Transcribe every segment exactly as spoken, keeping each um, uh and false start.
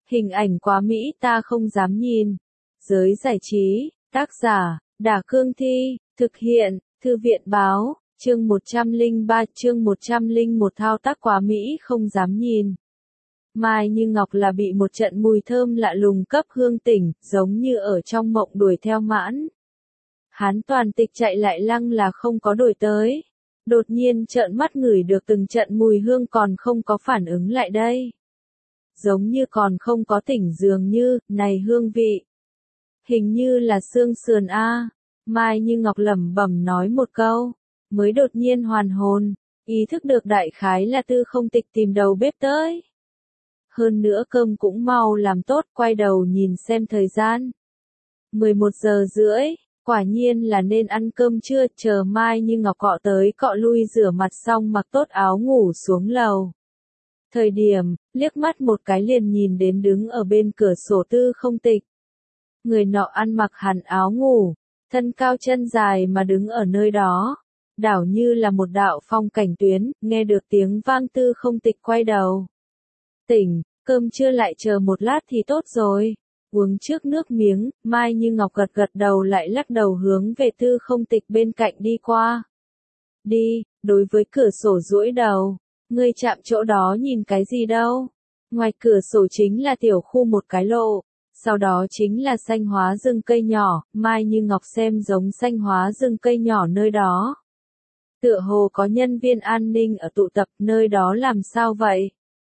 Hình ảnh quá mỹ ta không dám nhìn. Giới giải trí, tác giả, Đả Cương Thi, thực hiện, Thư viện báo, chương một trăm lẻ ba chương một trăm lẻ một thao tác quá mỹ không dám nhìn. Mai Như Ngọc là bị một trận mùi thơm lạ lùng cấp hương tỉnh, giống như ở trong mộng đuổi theo mãn. Hắn toàn tịch chạy lại lăng là không có đuổi tới. Đột nhiên trợn mắt ngửi được từng trận mùi hương còn không có phản ứng lại đây. Giống như còn không có tỉnh dường như, này hương vị. Hình như là xương sườn a. Mai Như Ngọc lẩm bẩm nói một câu, mới đột nhiên hoàn hồn, ý thức được đại khái là Tư Không Tịch tìm đầu bếp tới. Hơn nữa cơm cũng mau làm tốt, quay đầu nhìn xem thời gian. mười một giờ rưỡi, quả nhiên là nên ăn cơm trưa, chờ Mai Như Ngọc cọ tới cọ lui rửa mặt xong mặc tốt áo ngủ xuống lầu. Thời điểm, liếc mắt một cái liền nhìn đến đứng ở bên cửa sổ Tư Không Tịch. Người nọ ăn mặc hẳn áo ngủ, thân cao chân dài mà đứng ở nơi đó. Đảo như là một đạo phong cảnh tuyến, nghe được tiếng vang Tư Không Tịch quay đầu. Tỉnh, cơm trưa lại chờ một lát thì tốt rồi. Uống trước nước miếng, Mai Như Ngọc gật gật đầu lại lắc đầu hướng về Tư Không Tịch bên cạnh đi qua. Đi, đối với cửa sổ duỗi đầu. Ngươi chạm chỗ đó nhìn cái gì đâu? Ngoài cửa sổ chính là tiểu khu một cái lộ, sau đó chính là xanh hóa rừng cây nhỏ, Mai Như Ngọc xem giống xanh hóa rừng cây nhỏ nơi đó. Tựa hồ có nhân viên an ninh ở tụ tập nơi đó làm sao vậy?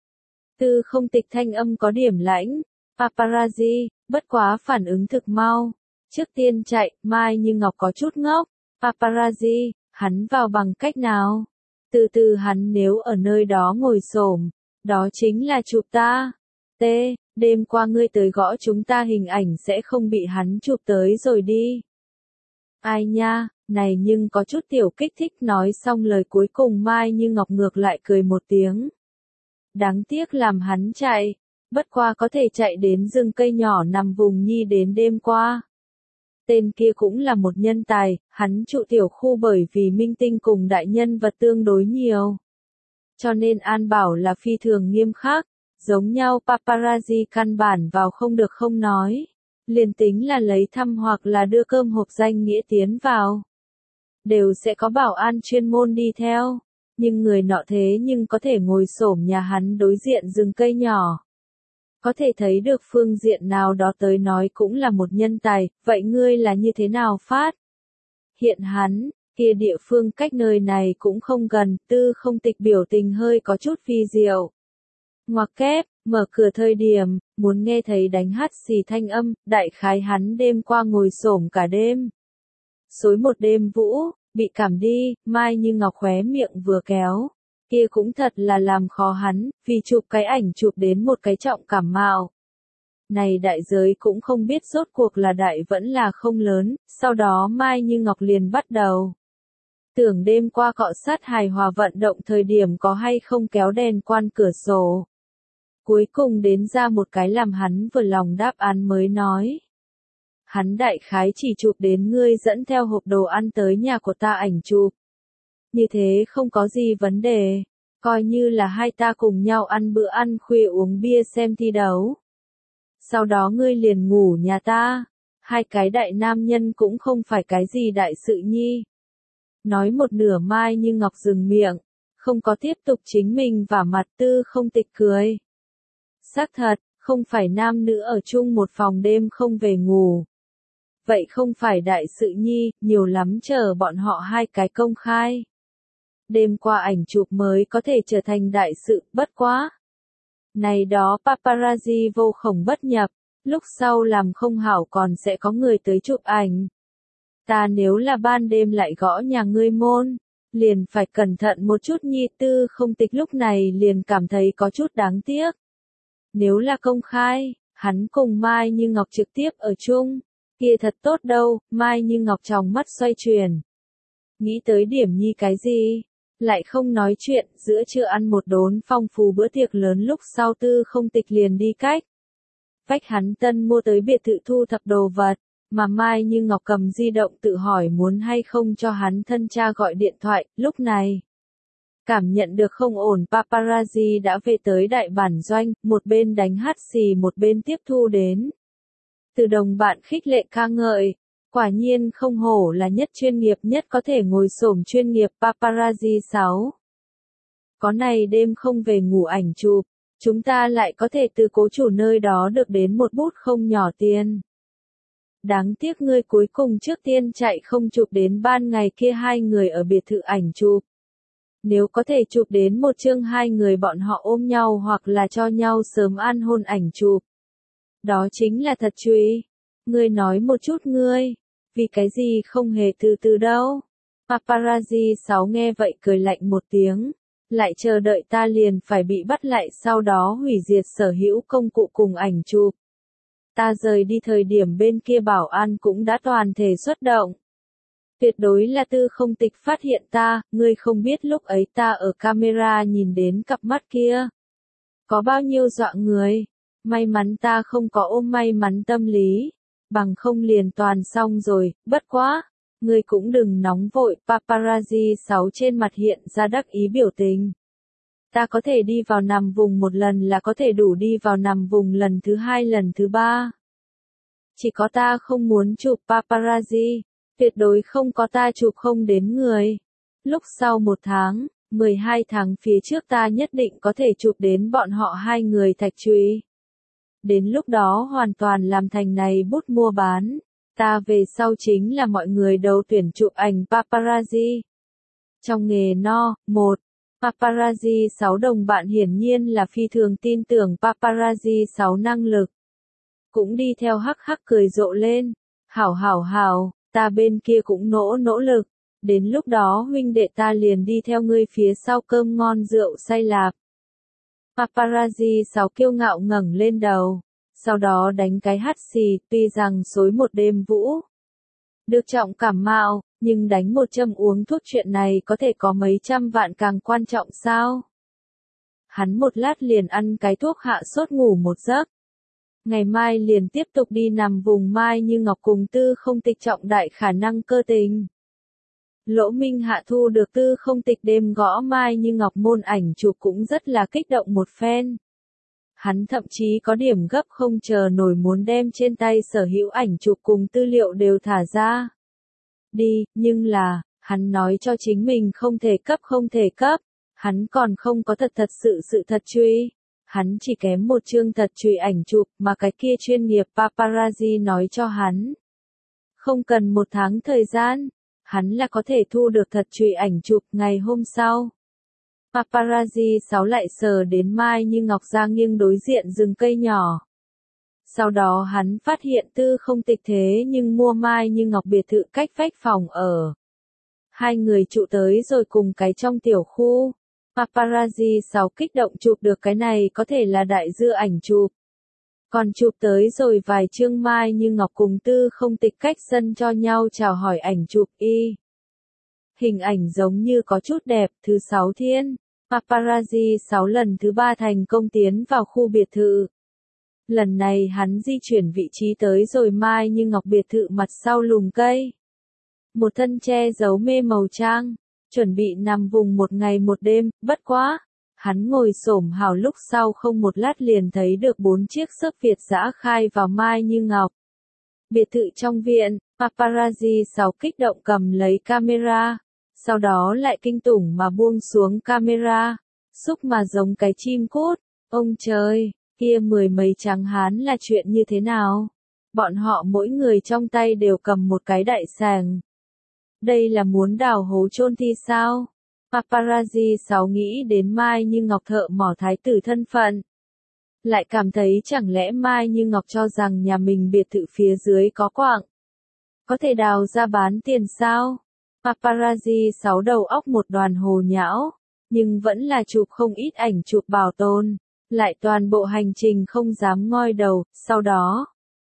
Tư Không Tịch thanh âm có điểm lãnh, paparazzi, bất quá phản ứng thực mau. Trước tiên chạy, Mai Như Ngọc có chút ngốc, paparazzi, hắn vào bằng cách nào? Từ từ hắn nếu ở nơi đó ngồi xổm, đó chính là chụp ta. T, đêm qua ngươi tới gõ chúng ta hình ảnh sẽ không bị hắn chụp tới rồi đi. Ai nha, này nhưng có chút tiểu kích thích nói xong lời cuối cùng Mai Như Ngọc ngược lại cười một tiếng. Đáng tiếc làm hắn chạy, bất qua có thể chạy đến rừng cây nhỏ nằm vùng nhi đến đêm qua. Tên kia cũng là một nhân tài, hắn trụ tiểu khu bởi vì minh tinh cùng đại nhân vật tương đối nhiều. Cho nên an bảo là phi thường nghiêm khắc, giống nhau paparazzi căn bản vào không được không nói. Liền tính là lấy thăm hoặc là đưa cơm hộp danh nghĩa tiến vào. Đều sẽ có bảo an chuyên môn đi theo. Nhưng người nọ thế nhưng có thể ngồi xổm nhà hắn đối diện rừng cây nhỏ. Có thể thấy được phương diện nào đó tới nói cũng là một nhân tài, vậy ngươi là như thế nào phát? Hiện hắn, kia địa phương cách nơi này cũng không gần, Tư Không Tịch biểu tình hơi có chút vi diệu. Ngoặc kép, mở cửa thời điểm, muốn nghe thấy đánh hắt xì thanh âm, đại khái hắn đêm qua ngồi xổm cả đêm. Xối một đêm vũ, bị cảm đi, Mai Như Ngọc khóe miệng vừa kéo. Kia cũng thật là làm khó hắn, vì chụp cái ảnh chụp đến một cái trọng cảm mạo. Này đại giới cũng không biết rốt cuộc là đại vẫn là không lớn, sau đó Mai Như Ngọc liền bắt đầu. Tưởng đêm qua cọ sát hài hòa vận động thời điểm có hay không kéo đèn quan cửa sổ. Cuối cùng đến ra một cái làm hắn vừa lòng đáp án mới nói. Hắn đại khái chỉ chụp đến ngươi dẫn theo hộp đồ ăn tới nhà của ta ảnh chụp. Như thế không có gì vấn đề, coi như là hai ta cùng nhau ăn bữa ăn khuya uống bia xem thi đấu. Sau đó ngươi liền ngủ nhà ta, hai cái đại nam nhân cũng không phải cái gì đại sự nhi. Nói một nửa Mai Như Ngọc dừng miệng, không có tiếp tục chính mình vả mặt Tư Không Tịch cười. Xác thật, không phải nam nữ ở chung một phòng đêm không về ngủ. Vậy không phải đại sự nhi, nhiều lắm chờ bọn họ hai cái công khai. Đêm qua ảnh chụp mới có thể trở thành đại sự, bất quá. Này đó paparazzi vô khổng bất nhập, lúc sau làm không hảo còn sẽ có người tới chụp ảnh. Ta nếu là ban đêm lại gõ nhà ngươi môn, liền phải cẩn thận một chút nhi. Tư Không Tịch lúc này liền cảm thấy có chút đáng tiếc. Nếu là công khai, hắn cùng Mai Như Ngọc trực tiếp ở chung, kia thật tốt đâu. Mai Như Ngọc trong mắt xoay chuyển. Nghĩ tới điểm nhi cái gì? Lại không nói chuyện, giữa trưa ăn một đốn phong phú bữa tiệc lớn lúc sau Tư Không Tịch liền đi cách. Vách hắn tân mua tới biệt thự thu thập đồ vật, mà Mai Như Ngọc cầm di động tự hỏi muốn hay không cho hắn thân cha gọi điện thoại, lúc này. Cảm nhận được không ổn, paparazzi đã về tới đại bản doanh, một bên đánh hắt xì một bên tiếp thu đến. Từ đồng bạn khích lệ ca ngợi. Quả nhiên không hổ là nhất chuyên nghiệp nhất có thể ngồi xổm chuyên nghiệp paparazzi sáu. Có này đêm không về ngủ ảnh chụp, chúng ta lại có thể từ cố chủ nơi đó được đến một bút không nhỏ tiền. Đáng tiếc ngươi cuối cùng trước tiên chạy không chụp đến ban ngày kia hai người ở biệt thự ảnh chụp. Nếu có thể chụp đến một chương hai người bọn họ ôm nhau hoặc là cho nhau sớm ăn hôn ảnh chụp. Đó chính là thật truy. Ngươi nói một chút ngươi, vì cái gì không hề từ từ đâu. Paparazzi sáu nghe vậy cười lạnh một tiếng, lại chờ đợi ta liền phải bị bắt lại sau đó hủy diệt sở hữu công cụ cùng ảnh chụp. Ta rời đi thời điểm bên kia bảo an cũng đã toàn thể xuất động. Tuyệt đối là Tư Không Tịch phát hiện ta, ngươi không biết lúc ấy ta ở camera nhìn đến cặp mắt kia. Có bao nhiêu dọa người, may mắn ta không có ôm may mắn tâm lý, bằng không liền toàn xong rồi, bất quá. Ngươi cũng đừng nóng vội, paparazzi sáu trên mặt hiện ra đắc ý biểu tình. Ta có thể đi vào nằm vùng một lần là có thể đủ đi vào nằm vùng lần thứ hai lần thứ ba. Chỉ có ta không muốn chụp paparazzi, tuyệt đối không có ta chụp không đến người. Lúc sau một tháng, mười hai tháng phía trước ta nhất định có thể chụp đến bọn họ hai người thạch trùy. Đến lúc đó hoàn toàn làm thành này bút mua bán. Ta về sau chính là mọi người đầu tuyển chụp ảnh paparazzi. Trong nghề no, một. Paparazzi sáu đồng bạn hiển nhiên là phi thường tin tưởng paparazzi sáu năng lực. Cũng đi theo hắc hắc cười rộ lên. Hảo hảo hảo, ta bên kia cũng nỗ nỗ lực. Đến lúc đó huynh đệ ta liền đi theo ngươi phía sau cơm ngon rượu say lạp. Paparazzi sáu kiêu ngạo ngẩng lên đầu. Sau đó đánh cái hắt xì, tuy rằng xối một đêm vũ. Được trọng cảm mạo, nhưng đánh một châm uống thuốc chuyện này có thể có mấy trăm vạn càng quan trọng sao? Hắn một lát liền ăn cái thuốc hạ sốt ngủ một giấc. Ngày mai liền tiếp tục đi nằm vùng Mai Như Ngọc cùng Tư Không Tịch trọng đại khả năng cơ tình. Lỗ Minh Hạ thu được Tư Không Tịch đêm gõ Mai Như Ngọc môn ảnh chụp cũng rất là kích động một phen. Hắn thậm chí có điểm gấp không chờ nổi muốn đem trên tay sở hữu ảnh chụp cùng tư liệu đều thả ra. Đi, nhưng là, hắn nói cho chính mình không thể cấp không thể cấp, hắn còn không có thật thật sự sự thật truy. Hắn chỉ kém một chương thật truy ảnh chụp mà cái kia chuyên nghiệp paparazzi nói cho hắn. Không cần một tháng thời gian, hắn là có thể thu được thật truy ảnh chụp ngày hôm sau. Paparazzi sáu lại sờ đến Mai Như Ngọc ra nghiêng đối diện rừng cây nhỏ. Sau đó hắn phát hiện Tư Không Tịch thế nhưng mua Mai Như Ngọc biệt thự cách vách phòng ở. Hai người trụ tới rồi cùng cái trong tiểu khu. Paparazzi sáu kích động chụp được cái này có thể là đại dư ảnh chụp. Còn chụp tới rồi vài chương Mai Như Ngọc cùng Tư Không Tịch cách sân cho nhau chào hỏi ảnh chụp y. Hình ảnh giống như có chút đẹp, thứ sáu thiên. Paparazzi sáu lần thứ ba thành công tiến vào khu biệt thự. Lần này hắn di chuyển vị trí tới rồi Mai Như Ngọc biệt thự mặt sau lùm cây. Một thân che giấu mê màu trang, chuẩn bị nằm vùng một ngày một đêm, bất quá. Hắn ngồi xổm hào lúc sau không một lát liền thấy được bốn chiếc xớp Việt dã khai vào Mai Như Ngọc. Biệt thự trong viện, paparazzi sáu kích động cầm lấy camera. Sau đó lại kinh tủng mà buông xuống camera, xúc mà giống cái chim cút. Ông trời, kia mười mấy tráng hán là chuyện như thế nào? Bọn họ mỗi người trong tay đều cầm một cái đại sàng. Đây là muốn đào hố chôn thi sao? Paparazzi sáu nghĩ đến Mai Như Ngọc thợ mỏ thái tử thân phận. Lại cảm thấy chẳng lẽ Mai Như Ngọc cho rằng nhà mình biệt thự phía dưới có quặng. Có thể đào ra bán tiền sao? Paparazzi sáu đầu óc một đoàn hồ nhão, nhưng vẫn là chụp không ít ảnh chụp bảo tồn, lại toàn bộ hành trình không dám ngoi đầu, sau đó.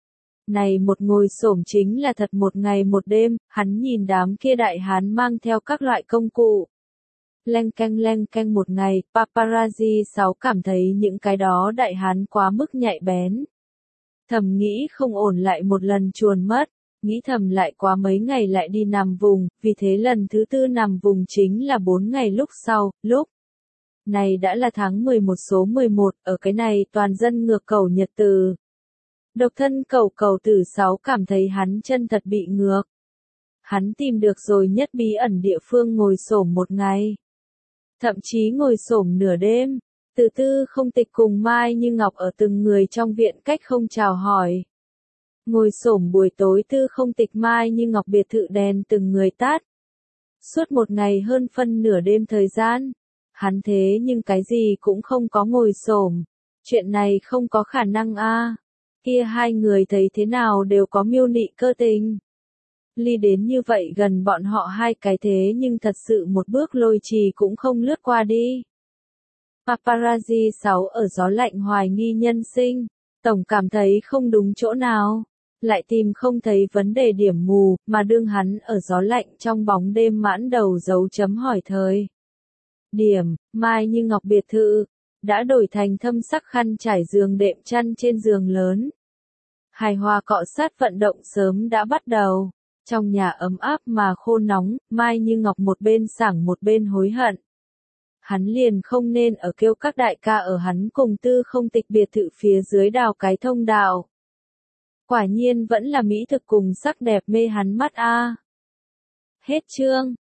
Này một ngồi xổm chính là thật một ngày một đêm, hắn nhìn đám kia đại hán mang theo các loại công cụ. Leng keng leng keng một ngày, paparazzi sáu cảm thấy những cái đó đại hán quá mức nhạy bén. Thầm nghĩ không ổn lại một lần chuồn mất. Nghĩ thầm lại quá mấy ngày lại đi nằm vùng, vì thế lần thứ tư nằm vùng chính là bốn ngày lúc sau, lúc Này đã là tháng mười một số mười một, ở cái này toàn dân ngược cầu nhật từ. Độc thân cầu cầu tử sáu cảm thấy hắn chân thật bị ngược. Hắn tìm được rồi nhất bí ẩn địa phương ngồi xổm một ngày. Thậm chí ngồi xổm nửa đêm. Từ Tư Không Tịch cùng Mai Như Ngọc ở từng người trong viện cách không chào hỏi. Ngồi xổm buổi tối Tư Không Tịch Mai Như Ngọc biệt thự đèn từng người tắt. Suốt một ngày hơn phân nửa đêm thời gian. Hắn thế nhưng cái gì cũng không có ngồi xổm. Chuyện này không có khả năng a. Kia hai người thấy thế nào đều có miêu nị cơ tình. Ly đến như vậy gần bọn họ hai cái thế nhưng thật sự một bước lôi trì cũng không lướt qua đi. Paparazzi sáu ở gió lạnh hoài nghi nhân sinh. Tổng cảm thấy không đúng chỗ nào. Lại tìm không thấy vấn đề điểm mù, mà đương hắn ở gió lạnh trong bóng đêm mãn đầu dấu chấm hỏi thời. Điểm, Mai Như Ngọc biệt thự, đã đổi thành thâm sắc khăn trải giường đệm chăn trên giường lớn. Hài hòa cọ sát vận động sớm đã bắt đầu. Trong nhà ấm áp mà khô nóng, Mai Như Ngọc một bên sảng một bên hối hận. Hắn liền không nên ở kêu các đại ca ở hắn cùng Tư Không Tịch biệt thự phía dưới đào cái thông đạo. Quả nhiên vẫn là mỹ thực cùng sắc đẹp mê hắn mắt a. Hết chương.